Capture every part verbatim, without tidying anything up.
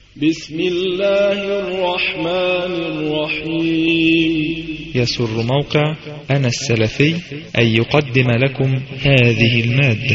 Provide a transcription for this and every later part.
بسم الله الرحمن الرحيم. يسر موقع أنا السلفي أن يقدم لكم هذه المادة.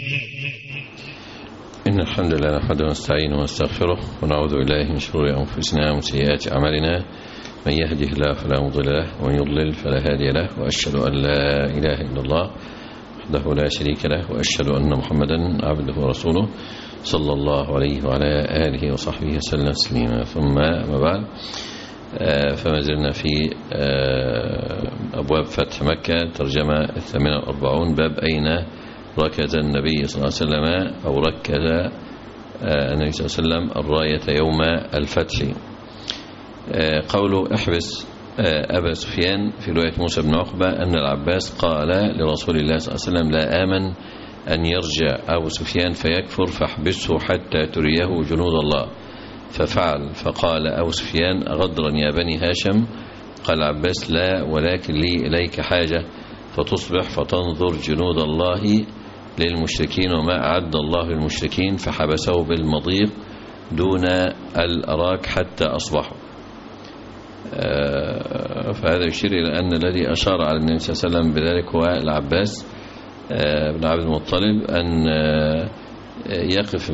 إن الحمد لله نحمده ونستعينه ونستغفره ونعوذ بالله من شرور أنفسنا ومن سيئات أعمالنا، من يهده الله فلا مضل له ومن يضلل فلا هادي له، وأشهد أن لا إله إلا الله وحده لا شريك له، وأشهد أن محمدا عبده ورسوله صلى الله عليه وعلى آله وصحبه وسلم تسليما. ثم ما بعد، فما زلنا في أبواب فتح مكة، ترجمة الثامنة والأربعون، باب أين ركز النبي صلى الله عليه وسلم أو ركز النبي صلى الله عليه وسلم الراية يوم الفتح. قوله احبس أبا سفيان في رواية موسى بن عقبة أن العباس قال لرسول الله صلى الله عليه وسلم: لا آمن أن يرجع أبو سفيان فيكفر فاحبسه حتى تريه جنود الله. ففعل، فقال أبو سفيان: غدرا يا بني هاشم. قال العباس: لا، ولكن لي إليك حاجة، فتصبح فتنظر جنود الله للمشركين وما أعد الله للمشركين، فحبسه بالمضيق دون الأراك حتى أصبحوا. فهذا يشير إلى أن الذي أشار على النبي صلى الله عليه وسلم بذلك هو العباس بن عبد المطلب، أن يقف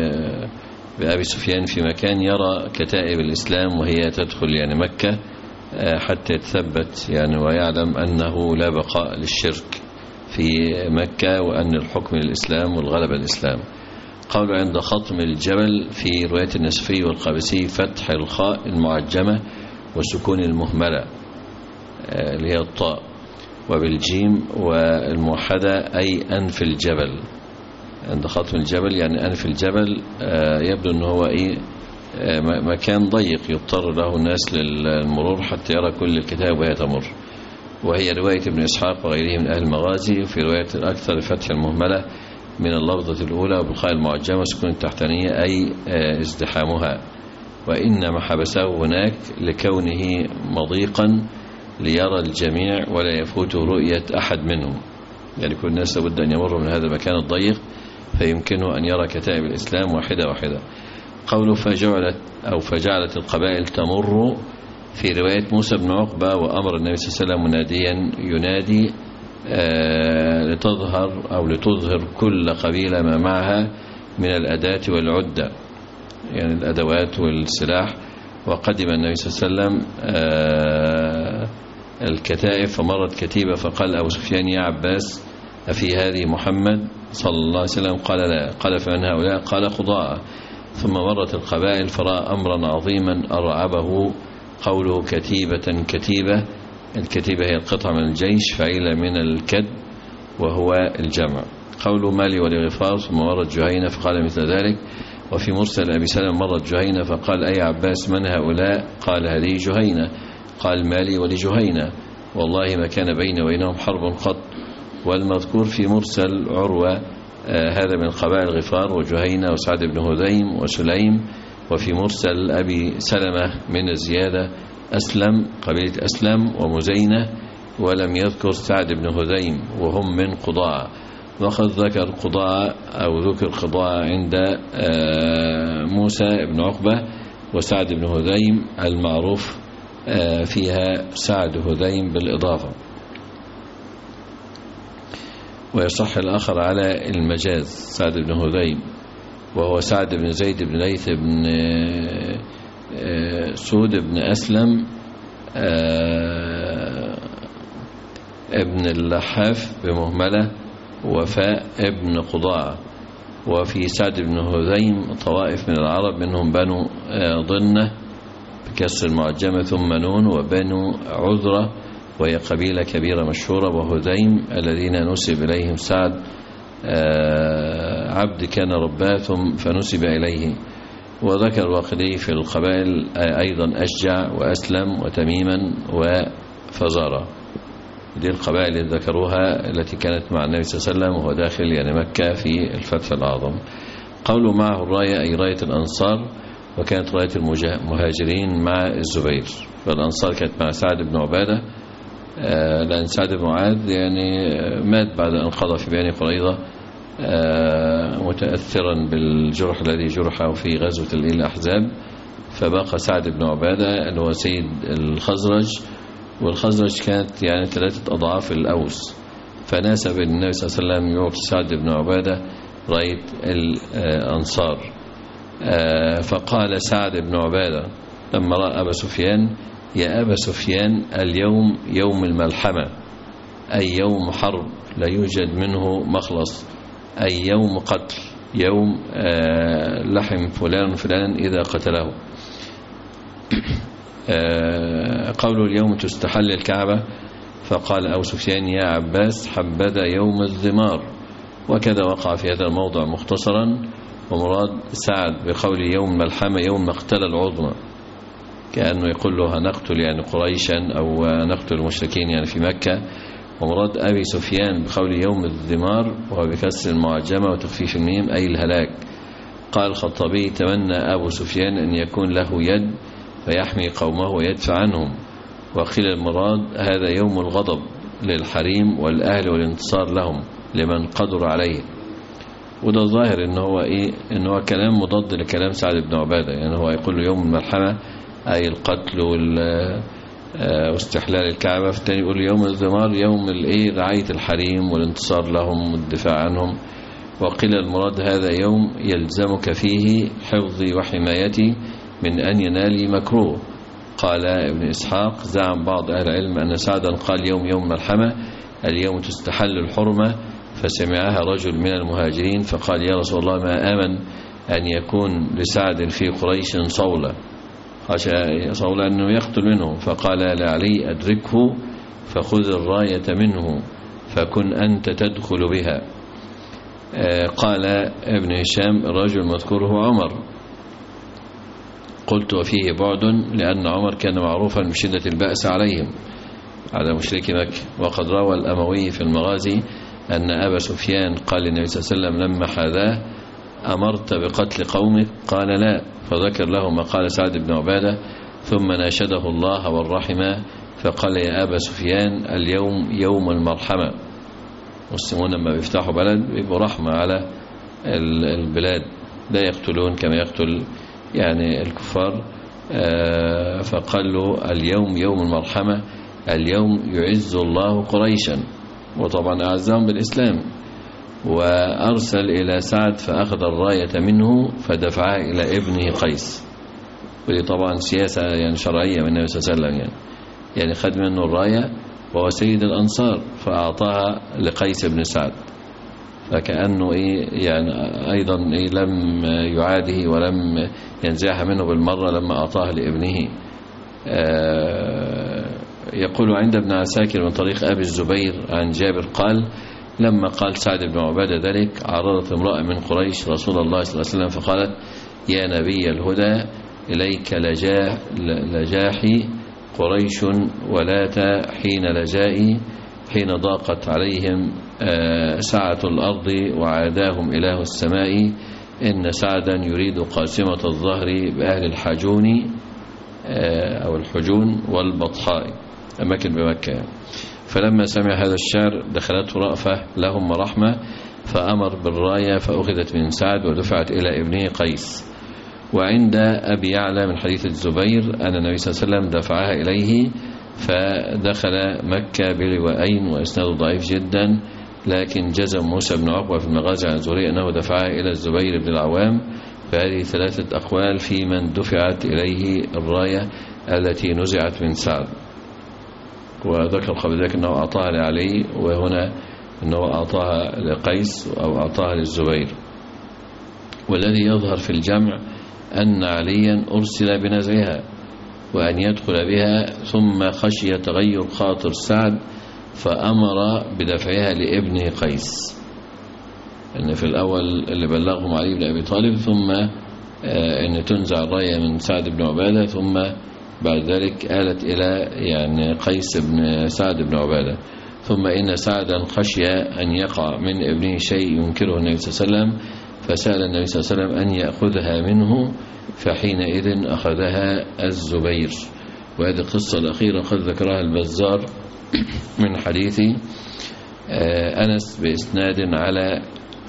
بأبي سفيان في مكان يرى كتائب الإسلام وهي تدخل يعني مكة حتى يتثبت يعني ويعلم أنه لا بقاء للشرك في مكة، وأن الحكم للإسلام والغلبة الإسلام. قالوا عند خطم الجبل في رواية النسفي والقابسي فتح الخاء المعجمة وسكون المهملة اللي هي الطاء، وبالجيم والموحدة أي أنف الجبل. عند خطم الجبل يعني أنف الجبل، يبدو أنه هو إيه مكان ضيق يضطر له الناس للمرور حتى يرى كل الكتاب وهي تمر. وهي رواية ابن إسحاق وغيره من أهل المغازي. في رواية الأكثر فتح المهملة من اللفظة الأولى وبالخاء المعجمة سكون التحتانية أي ازدحامها. وإنما حبسه هناك لكونه مضيقا ليرى الجميع ولا يفوت رؤية أحد منهم، يعني كل الناس لابد أن يمر من هذا المكان الضيق فيمكنه أن يرى كتائب الإسلام واحدة واحدة. قوله فجعلت أو فجعلت القبائل تمر في رواية موسى بن عقبة، وأمر النبي صلى الله عليه وسلم مناديا ينادي آه لتظهر أو لتظهر كل قبيلة ما معها من الأداة والعدة، يعني الأدوات والسلاح. وقدم النبي صلى الله عليه وسلم آه الكتائب فمرت كتيبة، فقال أبو سفيان: يا عباس أفي هذه محمد صلى الله عليه وسلم؟ قال: لا. قال: فمن هؤلاء؟ قال: خضاء. ثم مرت القبائل فرأى أمرا عظيما أرعبه قوله كتيبة كتيبة. الكتيبة هي القطعة من الجيش، فعيلة من الكد وهو الجمع. قوله مالي ولغفار. ثم مرت جهينة فقال مثل ذلك. وفي مرسل أبي سلم مرت جهينة فقال: أي عباس من هؤلاء؟ قال: هذه جهينة. قال: مالي ولجهينة، والله ما كان بيني وبينهم حرب قط. والمذكور في مرسل عروة آه هذا من قبائل غفار وجهينة وسعد بن هذيم وسليم. وفي مرسل أبي سلمة من الزيادة أسلم، قبيلة أسلم ومزينة، ولم يذكر سعد بن هذيم وهم من قضاء. وقد ذكر قضاء أو ذكر قضاء عند آه موسى بن عقبة وسعد بن هذيم المعروف آه فيها سعد هذيم بالإضافة. ويصح الآخر على المجاز سعد بن هذيم، وهو سعد بن زيد بن ليث بن سود بن أسلم ابن اللحاف بمهملة وفاء ابن قضاعة. وفي سعد بن هذيم طوائف من العرب منهم بنو ضنة بكسر المعجمة ثم نون، وبنو عذرة وهي قبيلة كبيرة مشهورة، وهذيم الذين نسب إليهم سعد عبد كان رباثم فنسب إليه. وذكر الواقدي في القبائل أيضا أشجع وأسلم وتميما وفزارة. دي القبائل اللي ذكروها التي كانت مع النبي صلى الله عليه وسلم وهو داخل يعني مكة في الفتح الأعظم. قولوا معه الراية أي راية الأنصار، وكانت راية المهاجرين مع الزبير. فالأنصار كانت مع سعد بن عبادة، لأن سعد بن معاذ يعني مات بعد أن قضى في بني قريظة متأثرا بالجرح الذي جرحه في غزوة الأحزاب، فبقى سعد بن عبادة اللي هو سيد الخزرج، والخزرج كانت يعني ثلاثة أضعاف الأوس، فناسب النبي صلى الله عليه وسلم يعطي سعد بن عبادة راية الأنصار. فقال سعد بن عبادة لما رأى أبا سفيان: يا أبا سفيان، اليوم يوم الملحمة، أي يوم حرب لا يوجد منه مخلص، أي يوم قتل، يوم لحم فلان فلان إذا قتله. قوله اليوم تستحل الكعبة، فقال أبو سفيان: يا عباس، حبذا يوم الذمار. وكذا وقع في هذا الموضع مختصرا، ومراد سعد بقول يوم ملحمة يوم مقتل العظمى، كأنه يقول له هنقتل يعني قريشا أو نقتل المشركين يعني في مكة. ومراد أبي سفيان بقول يوم الذمار وهو بكسر المعجمة وتخفيف الميم أي الهلاك. قال الخطابي: تمنى أبو سفيان أن يكون له يد فيحمي قومه ويدفع عنهم. وقيل المراد هذا يوم الغضب للحريم والأهل والانتصار لهم لمن قدر عليه. وده ظاهر إن هو إيه إن هو كلام مضاد لكلام سعد بن عبادة، يعني هو يقول له يوم الملحمة أي القتل واستحلال الكعبة، فالتاني يقول يوم الذمار يوم الإيه رعاية الحريم والانتصار لهم والدفاع عنهم. وقيل المراد هذا يوم يلزمك فيه حفظي وحمايتي من أن ينالي مكروه. قال ابن إسحاق: زعم بعض أهل العلم أن سعدا قال يوم يوم ملحمة اليوم تستحل الحرمة، فسمعها رجل من المهاجرين فقال: يا رسول الله، ما آمن أن يكون لسعد في قريش صولة، خشى صولة أنه يقتل منه، فقال: لا علي أدركه فخذ الراية منه فكن أنت تدخل بها. قال ابن هشام: الرجل مذكور هو عمر. قلت: وفيه بعد، لأن عمر كان معروفا بشدة البأس عليهم على مشركي مكة. وقد روى الأموي في المغازي أن أبا سفيان قال للنبي صلى الله عليه وسلم لما حاذاه: أمرت بقتل قومك؟ قال: لا. فذكر له ما قال سعد بن عبادة، ثم ناشده الله والرحمة فقال: يا أبا سفيان، اليوم يوم المرحمة. والمسلمون لما بيفتحوا بلد بيبقوا رحمة على البلاد، لا يقتلون كما يقتل يعني الكفار. فقال له: اليوم يوم المرحمة، اليوم يعز الله قريشا، وطبعا أعزهم بالإسلام. وأرسل إلى سعد فأخذ الراية منه فدفعها إلى ابنه قيس. ودي طبعا سياسة يعني شرعية من النبي صلى الله عليه وسلم، يعني يعني خد منه الراية وهو سيد الأنصار فأعطاها لقيس بن سعد، فكأنه إيه يعني أيضا إيه لم يعاده ولم ينزعها منه بالمرة لما أعطاها لابنه. يقول عند ابن عساكر من طريق أبي الزبير عن جابر قال: لما قال سعد بن عبادة ذلك عرضت امرأة من قريش رسول الله صلى الله عليه وسلم فقالت: يا نبي الهدى، إليك لجاح لجاحي قريش ولات حين لجائي، حين ضاقت عليهم سعة الأرض وعاداهم إله السماء، إن سعدا يريد قاسمة الظهر بأهل الحجون أو الحجون والبطحاء أماكن بمكة. فلما سمع هذا الشعر دخلته رأفة لهم ورحمة، فأمر بالراية فأخذت من سعد ودفعت إلى ابنه قيس. وعند أبي يعلى من حديث الزبير أن النبي صلى الله عليه وسلم دفعها إليه فدخل مكة بلوائين، وإسناده ضعيف جدا، لكن جزم موسى بن عقبة في المغازي عن الزهري أنه دفعها إلى الزبير بن العوام. فهذه ثلاثة أقوال في من دفعت إليه الراية التي نزعت من سعد. وذكر قبل ذلك أنه أعطاها لعلي، وهنا أنه أعطاها لقيس أو أعطاها للزبير. والذي يظهر في الجمع أن عليا أرسل بنزعها وأن يدخل بها، ثم خشي تغير خاطر سعد فأمر بدفعها لابنه قيس. أن في الأول اللي بلغهم علي بن أبي طالب، ثم أن تنزع الراية من سعد بن عبادة، ثم بعد ذلك آلت إلى يعني قيس بن سعد بن عبادة. ثم إن سعدا خشي أن يقع من ابنه شيء ينكره النبي صلى الله عليه وسلم، فسأل النبي صلى الله عليه وسلم أن يأخذها منه، فحينئذ أخذها الزبير. وهذه القصة الأخيرة قد ذكرها البزار من حديث أنس بإسناد على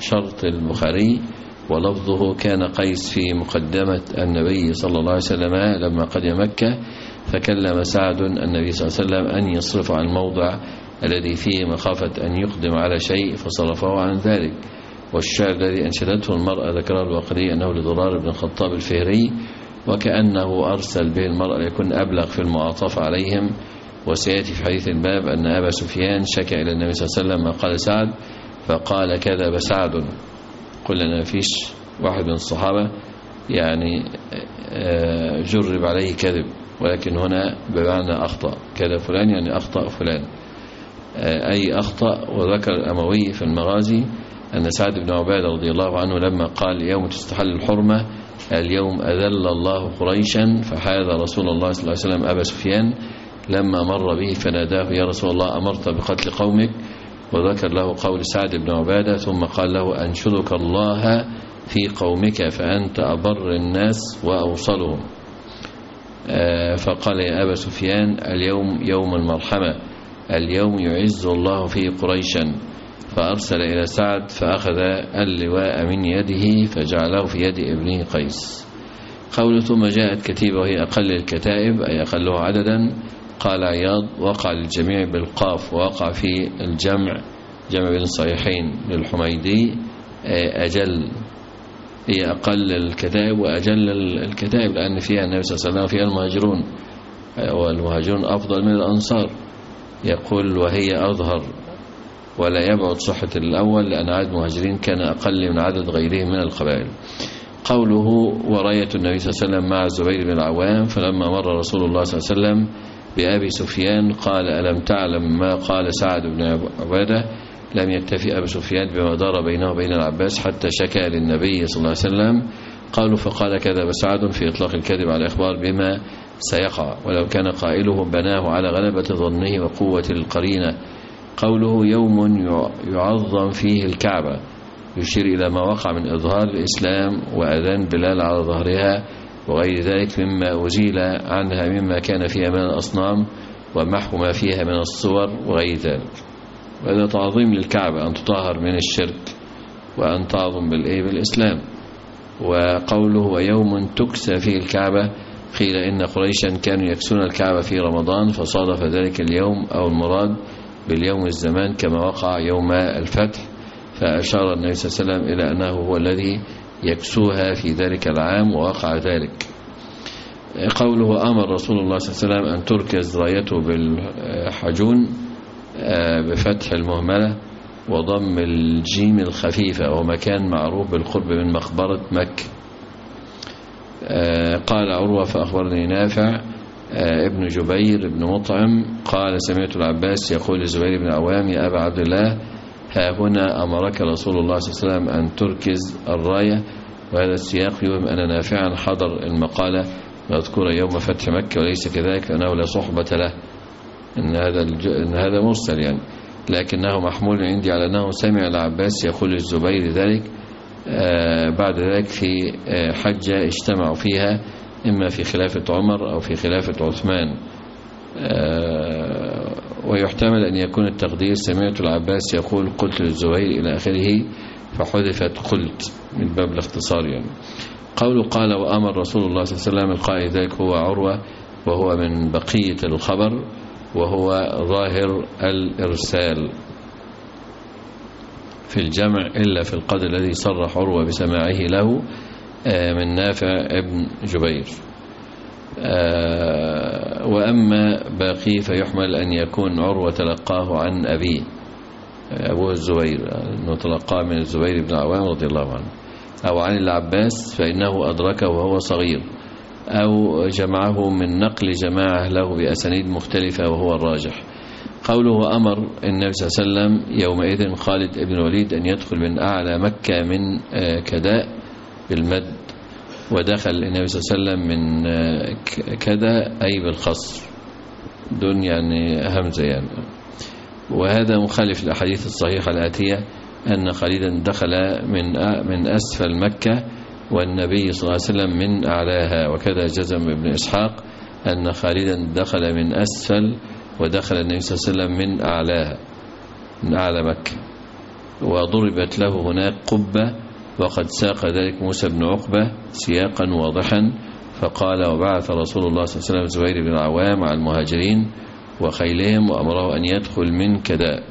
شرط البخاري، ولفظه كان قيس في مقدمة النبي صلى الله عليه وسلم لما قدم مكة فكلم سعد النبي صلى الله عليه وسلم أن يصرف عن الموضع الذي فيه مخافة أن يقدم على شيء فصرفه عن ذلك. والشعر الذي أنشدته المرأة ذكره الواقدي أنه لضرار بن الخطاب الفهري، وكأنه أرسل به المرأة ليكون أبلغ في المعاطفة عليهم. وسيأتي في حديث الباب أن أبا سفيان شكى إلى النبي صلى الله عليه وسلم ما قال سعد فقال كذب سعد. قلنا ما فيش واحد من الصحابة يعني جرب عليه كذب، ولكن هنا بمعنى أخطأ، كذب فلان يعني أخطأ فلان، أي أخطأ. وذكر الأموي في المغازي أن سعد بن عبادة رضي الله عنه لما قال يوم تستحل الحرمة اليوم أذل الله قريشا فحاذ رسول الله صلى الله عليه وسلم أبا سفيان لما مر به فناداه يا رسول الله أمرت بقتل قومك، وذكر له قول سعد بن عبادة ثم قال له أنشدك الله في قومك فأنت أبر الناس وأوصلهم. فقال يا أبا سفيان اليوم يوم المرحمة، اليوم يعز الله فيه قريشا. فأرسل إلى سعد فأخذ اللواء من يده فجعله في يد ابنه قيس. قوله ثم جاءت كتيبة وهي أقل الكتائب أي أقلها عددا. قال عياض وقع للجميع بالقاف، ووقع في الجمع جمع بين الصحيحين للحميدي أجل، هي أقل الكتائب وأجل الكتائب لأن فيها النبي صلى الله عليه وسلم فيها المهاجرون، والمهاجرون أفضل من الأنصار. يقول وهي أظهر، ولا يبعد صحة الأول لأن عدد المهاجرين كان أقل من عدد غيرهم من القبائل. قوله وراية النبي صلى الله عليه وسلم مع الزبير بن العوام فلما مر رسول الله صلى الله عليه وسلم بأبي سفيان قال ألم تعلم ما قال سعد بن عبادة؟ لم يكتفي أبو سفيان بما دار بينه وبين العباس حتى شكى للنبي صلى الله عليه وسلم. قالوا فقال كذب سعد في إطلاق الكذب على الإخبار بما سيقع، ولو كان قائله بناه على غلبة ظنه وقوة القرينة. قوله يوم يعظم فيه الكعبة يشير إلى ما وقع من إظهار الإسلام وأذان بلال على ظهرها وغير ذلك مما أزيل عنها مما كان فيها من الأصنام ومحو ما فيها من الصور وغير ذلك. وهذا تعظيم للكعبة أن تطهر من الشرك وأن تعظم بالإيه بالإسلام. وقوله ويوم تكسى فيه الكعبة قيل إن قريشا كانوا يكسون الكعبة في رمضان فصادف ذلك اليوم أو المراد باليوم الزمان كما وقع يوم الفتح، فأشار النبي صلى الله عليه وسلم إلى أنه هو الذي يكسوها في ذلك العام ووقع ذلك. قوله أمر رسول الله صلى الله عليه وسلم أن تركز رايته بالحجون بفتح المهملة وضم الجيم الخفيفة، وهو مكان معروف بالقرب من مقبرة مكة. قال عروة فأخبرني نافع ابن جبير ابن مطعم قال سمعت العباس يقول لزبير بن عوام يا أبا عبد الله ها هنا أمرك رسول الله صلى الله عليه وسلم أن تركز الراية. وهذا السياق يوهم أن نافعا حضر المقالة ويذكر يوم فتح مكة وليس كذلك لأنه لا صحبة له، إن هذا, إن هذا مرسل يعني، لكنه محمول عندي على أنه سمع العباس يقول للزبير ذلك بعد ذلك في حجة اجتمعوا فيها إما في خلافة عمر أو في خلافة عثمان. ويحتمل أن يكون التقدير سمعت العباس يقول قلت للزبير إلى آخره فحذفت قلت من باب الاختصار يعني. قوله قال وأمر رسول الله صلى الله عليه وسلم القائل ذلك هو عروة وهو من بقية الخبر وهو ظاهر الإرسال في الجمع إلا في القدر الذي صرح عروة بسماعه له من نافع ابن جبير. وأما باقي فيحمل أن يكون عروة تلقاه عن أبيه أبوه الزبير أنه تلقاه من الزبير بن عوام رضي الله عنه أو عن العباس فإنه أدركه وهو صغير أو جمعه من نقل جماعة له بأسانيد مختلفة وهو الراجح. قوله أمر النبي صلى الله عليه وسلم يومئذ خالد بن الوليد أن يدخل من أعلى مكة من كداء بالمد، ودخل النبي صلى الله عليه وسلم من كذا أي بالخصر دون يعني همزة يعني. وهذا مخالف للأحاديث الصحيحة الآتية أن خالدا دخل من من أسفل مكة والنبي صلى الله عليه وسلم من أعلاها، وكذا جزم ابن إسحاق أن خالدا دخل من أسفل ودخل النبي صلى الله عليه وسلم من أعلاها من أعلى مكة. وضربت له هناك قبة، وقد ساق ذلك موسى بن عقبة سياقا واضحا، فقال: وبعث رسول الله صلى الله عليه وسلم زبير بن العوام على المهاجرين وخيلهم وأمره أن يدخل من كداء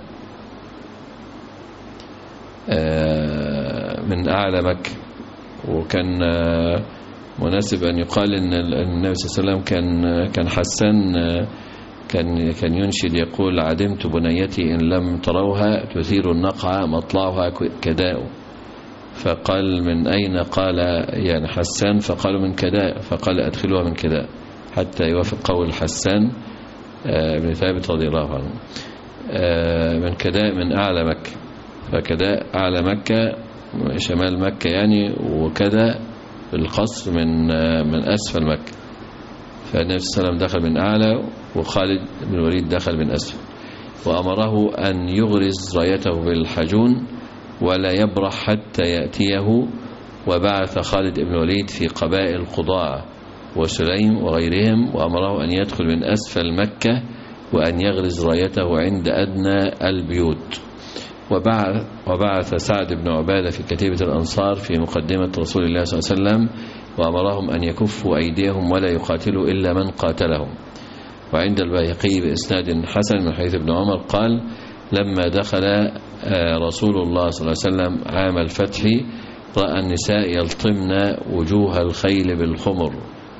من أعلى مكة. وكان مناسب أن يقال أن النبي صلى الله عليه وسلم كان كان حسان كان كان ينشد يقول: عدمت بنيتي إن لم تروها تثير النقع مطلعها كداء. فقال: من أين؟ قال يعني حسان، فقالوا: من كداء، فقال: أدخلوها من كداء، حتى يوافق قول حسان بن ثابت رضي الله عنه. من كداء من أعلى مكة، فكداء أعلى مكة شمال مكة يعني، وكذا القصر من من أسفل مكة. فالنبي صلى الله عليه وسلم دخل من أعلى، وخالد بن الوليد دخل من أسفل، وأمره أن يغرز رايته بالحجون ولا يبرح حتى يأتيه. وبعث خالد بن الوليد في قبائل قضاع وسليم وغيرهم، وأمره أن يدخل من أسفل مكة وأن يغرز رايته عند أدنى البيوت. وبعث, وبعث سعد بن عبادة في كتيبة الأنصار في مقدمة رسول الله صلى الله عليه وسلم، وأمرهم أن يكفوا أيديهم ولا يقاتلوا إلا من قاتلهم. وعند البيهقي بإسناد حسن من حديث ابن عمر قال: لما دخل رسول الله صلى الله عليه وسلم عام الفتح رأى النساء يلطمن وجوه الخيل بالخمر،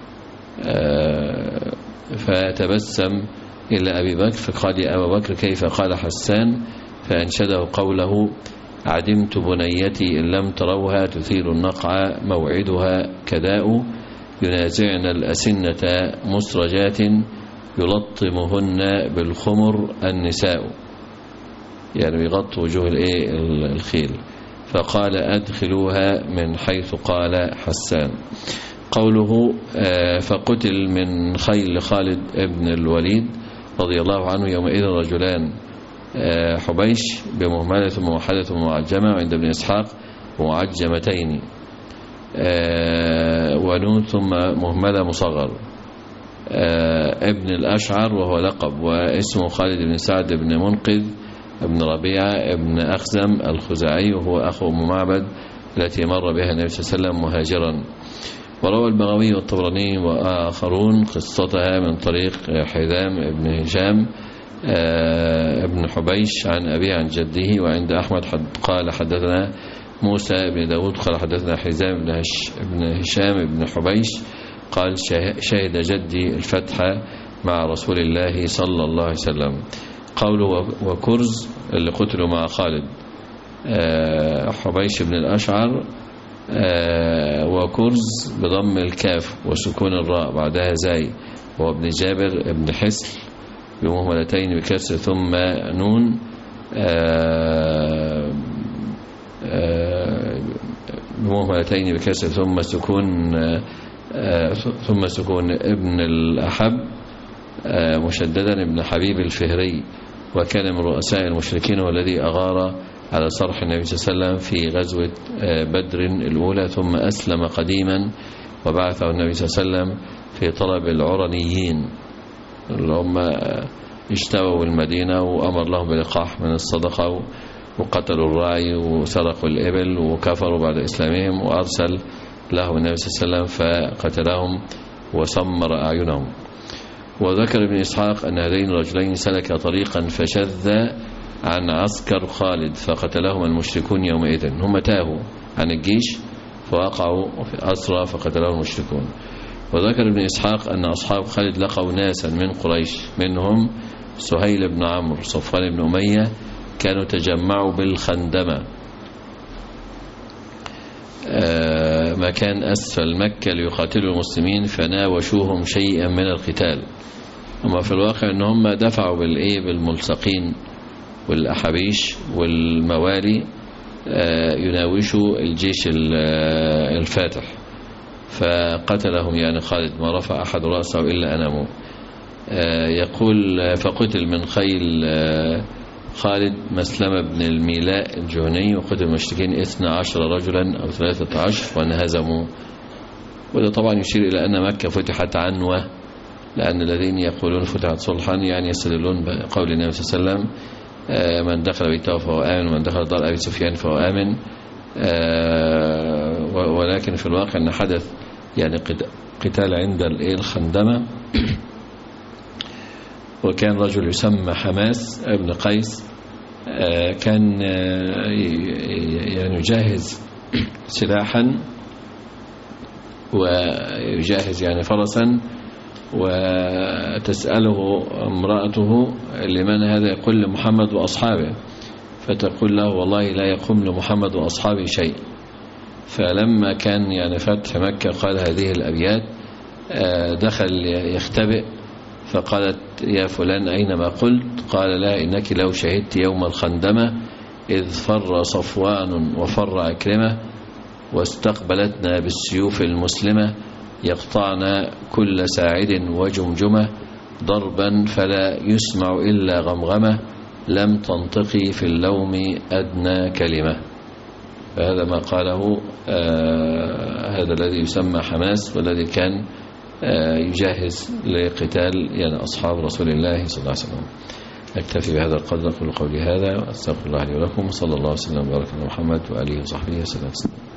فتبسم إلى أبي بكر فقال: يا أبا بكر كيف؟ قال حسان، فأنشده قوله: عدمت بنيتي إن لم تروها تثير النقع موعدها كداء، ينازعن الأسنة مسرجات يلطمهن بالخمر النساء، يعني بيغطوا وجوه الخيل. فقال: أدخلوها من حيث قال حسان. قوله فقتل من خيل خالد بن الوليد رضي الله عنه يومئذ رجلان، حبيش بمهملة موحدة ومعجمة، وعند ابن إسحاق ومعجمتين ونون ثم مهملة مصغر. ابن الأشعر وهو لقب، واسمه خالد بن سعد بن منقذ ابن ربيعة ابن أخزم الخزاعي، وهو أخو أم معبد التي مر بها النبي صلى الله عليه وسلم مهاجرا. وروى البغوي والطبراني وآخرون قصتها من طريق حذام ابن هشام ابن حبيش عن أبي عن جده. وعند أحمد حد قال حدثنا موسى بن داود قال حدثنا حزام بن, هش بن هشام بن حبيش قال: شهد جدي الفتح مع رسول الله صلى الله عليه وسلم. قوله وكرز اللي قتلوا مع خالد، حبيش بن الأشعر، وكرز بضم الكاف وسكون الراء بعدها زاي، وهو ابن جابر ابن حسل بمهملتين بكسر ثم نون، بمهملتين بكسر ثم سكون ثم سكون ابن الأحب مشددا ابن حبيب الفهري، وكان من رؤساء المشركين والذي أغار على صرح النبي صلى الله عليه وسلم في غزوة بدر الأولى، ثم أسلم قديما وبعثه النبي صلى الله عليه وسلم في طلب العرنيين اللي هم اشتووا المدينة، وأمر لهم بلقاح من الصدقة، وقتلوا الراعي وسرقوا الإبل وكفروا بعد إسلامهم، وأرسل لهم النبي صلى الله عليه وسلم فقتلهم وسمر أعينهم. وذكر ابن إسحاق أن هذين الرجلين سلك طريقا فشذ عن عسكر خالد فقتلهم المشركون يومئذ، هم تاهوا عن الجيش فوقعوا في أسرى فقتلهم المشركون. وذكر ابن إسحاق أن أصحاب خالد لقوا ناسا من قريش، منهم سهيل بن عمرو صفوان بن أمية، كانوا تجمعوا بالخندمة مكان أسفل مكة ليقاتلوا المسلمين، فناوشوهم شيئا من القتال. أما في الواقع أنهم دفعوا بالإيه بالملصقين والأحابيش والموالي يناوشوا الجيش الفاتح، فقتلهم يعني خالد، ما رفع أحد رأسه إلا أنامه. يقول فقتل من خيل خالد مسلمة بن الميلاء الجهني، وقتل المشركين اثنى عشر رجلا أو ثلاثة عشر وانهزموا. وده طبعا يشير إلى أن مكة فتحت عنوة، لأن الذين يقولون فتحت صلحا يعني يستدلون بقول النبي صلى الله عليه وسلم من دخل بيته فهو آمن ومن دخل دار أبي سفيان فهو آمن. ولكن في الواقع أن حدث يعني قتال عند الخندمة، وكان رجل يسمى حماس ابن قيس كان يعني يجهز سلاحا ويجهز يعني فرسا، وتسأله امرأته لمن هذا؟ يقول لمحمد وأصحابه، فتقول له والله لا يقوم لمحمد وأصحابه شيء. فلما كان يعني فتح مكة قال هذه الأبيات، دخل يختبئ فقالت يا فلان أينما قلت؟ قال لا إنك لو شهدت يوم الخندمة إذ فر صفوان وفر عكرمة واستقبلتنا بالسيوف المسلمة يقطعنا كل ساعد وجمجمة ضربا فلا يسمع إلا غمغمة لم تنطقي في اللوم أدنى كلمة. فهذا ما قاله آه هذا الذي يسمى حماس، والذي كان آه يجهز لقتال يعني أصحاب رسول الله صلى الله عليه وسلم. أكتفي بهذا القدر، أقول قولي هذا وأستغفر الله لي ولكم، صلى الله وسلم وبارك على محمد وآله وصحبه وسلم.